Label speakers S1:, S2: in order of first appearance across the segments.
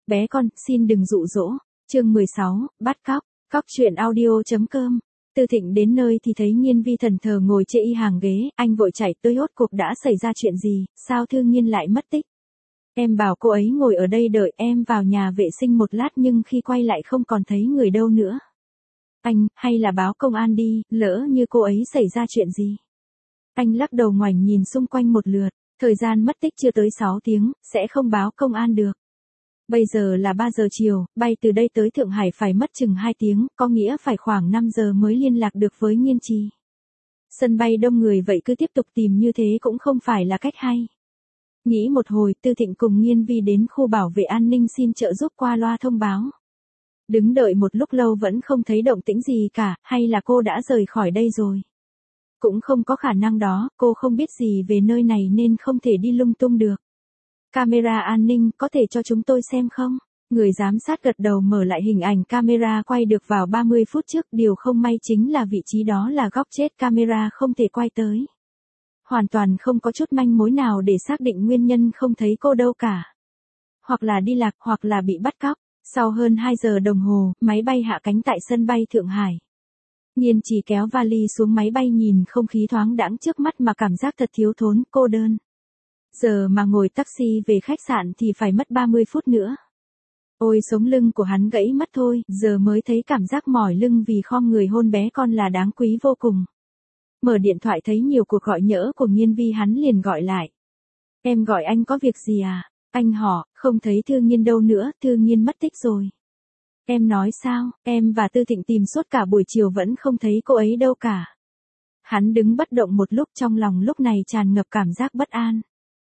S1: Bé con, xin đừng dụ dỗ. Chương 16, bắt cóc. Cóc truyện audio.com. Tư Thịnh đến nơi thì thấy Nghiên Vi thần thờ ngồi chê y hàng ghế, anh vội chạy tới hốt cuộc đã xảy ra chuyện gì, sao Thư Nghiên lại mất tích. Em bảo cô ấy ngồi ở đây đợi em vào nhà vệ sinh một lát nhưng khi quay lại không còn thấy người đâu nữa. Anh, hay là báo công an đi, lỡ như cô ấy xảy ra chuyện gì. Anh lắc đầu ngoảnh nhìn xung quanh một lượt, thời gian mất tích chưa tới 6 tiếng, sẽ không báo công an được. Bây giờ là 3 giờ chiều, bay từ đây tới Thượng Hải phải mất chừng 2 tiếng, có nghĩa phải khoảng 5 giờ mới liên lạc được với Nghiên Trì. Sân bay đông người vậy cứ tiếp tục tìm như thế cũng không phải là cách hay. Nghĩ một hồi, Tư Thịnh cùng Nghiên Vi đến khu bảo vệ an ninh xin trợ giúp qua loa thông báo. Đứng đợi một lúc lâu vẫn không thấy động tĩnh gì cả, hay là cô đã rời khỏi đây rồi? Cũng không có khả năng đó, cô không biết gì về nơi này nên không thể đi lung tung được. Camera an ninh, có thể cho chúng tôi xem không? Người giám sát gật đầu mở lại hình ảnh camera quay được vào 30 phút trước, điều không may chính là vị trí đó là góc chết camera không thể quay tới. Hoàn toàn không có chút manh mối nào để xác định nguyên nhân không thấy cô đâu cả. Hoặc là đi lạc, hoặc là bị bắt cóc. Sau hơn 2 giờ đồng hồ, máy bay hạ cánh tại sân bay Thượng Hải. Nghiên Trì kéo vali xuống máy bay nhìn không khí thoáng đãng trước mắt mà cảm giác thật thiếu thốn, cô đơn. Giờ mà ngồi taxi về khách sạn thì phải mất 30 phút nữa. Ôi sống lưng của hắn gãy mất thôi, giờ mới thấy cảm giác mỏi lưng vì khom người hôn bé con là đáng quý vô cùng. Mở điện thoại thấy nhiều cuộc gọi nhỡ của Nghiên Vi hắn liền gọi lại. Em gọi anh có việc gì à? Anh hỏi, không thấy Thư Nghiên đâu nữa, Thư Nghiên mất tích rồi. Em nói sao, em và Tư Thịnh tìm suốt cả buổi chiều vẫn không thấy cô ấy đâu cả. Hắn đứng bất động một lúc, trong lòng lúc này tràn ngập cảm giác bất an.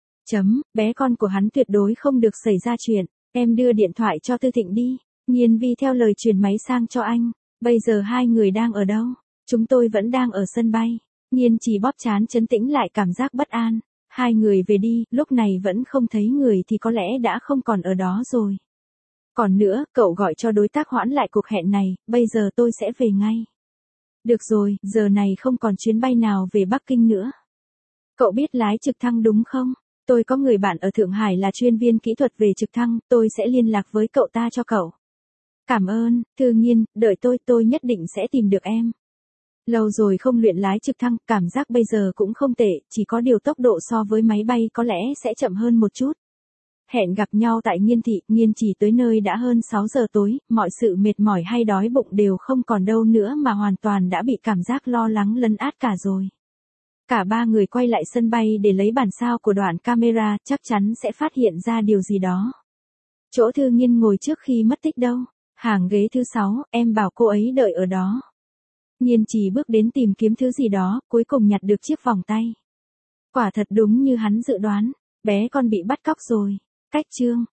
S1: Bé con của hắn tuyệt đối không được xảy ra chuyện, em đưa điện thoại cho Tư Thịnh đi. Nghiên Vi theo lời truyền máy sang cho anh. Bây giờ hai người đang ở đâu? Chúng tôi vẫn đang ở sân bay. Nghiên Trì bóp trán trấn tĩnh lại cảm giác bất an. Hai người về đi, lúc này vẫn không thấy người thì có lẽ đã không còn ở đó rồi. Còn nữa, cậu gọi cho đối tác hoãn lại cuộc hẹn này, bây giờ tôi sẽ về ngay. Được rồi, giờ này không còn chuyến bay nào về Bắc Kinh nữa. Cậu biết lái trực thăng đúng không? Tôi có người bạn ở Thượng Hải là chuyên viên kỹ thuật về trực thăng, tôi sẽ liên lạc với cậu ta cho cậu. Cảm ơn, Thư Nghiên, đợi tôi nhất định sẽ tìm được em. Lâu rồi không luyện lái trực thăng, cảm giác bây giờ cũng không tệ, chỉ có điều tốc độ so với máy bay có lẽ sẽ chậm hơn một chút. Hẹn gặp nhau tại Nghiên thị, Nghiên Trì tới nơi đã hơn 6 giờ tối, mọi sự mệt mỏi hay đói bụng đều không còn đâu nữa mà hoàn toàn đã bị cảm giác lo lắng lấn át cả rồi. Cả ba người quay lại sân bay để lấy bản sao của đoạn camera, chắc chắn sẽ phát hiện ra điều gì đó. Chỗ Thư Nghiên ngồi trước khi mất tích đâu? Hàng ghế thứ 6, em bảo cô ấy đợi ở đó. Nghiên Trì bước đến tìm kiếm thứ gì đó, cuối cùng nhặt được chiếc vòng tay. Quả thật đúng như hắn dự đoán, bé con bị bắt cóc rồi. Cách chương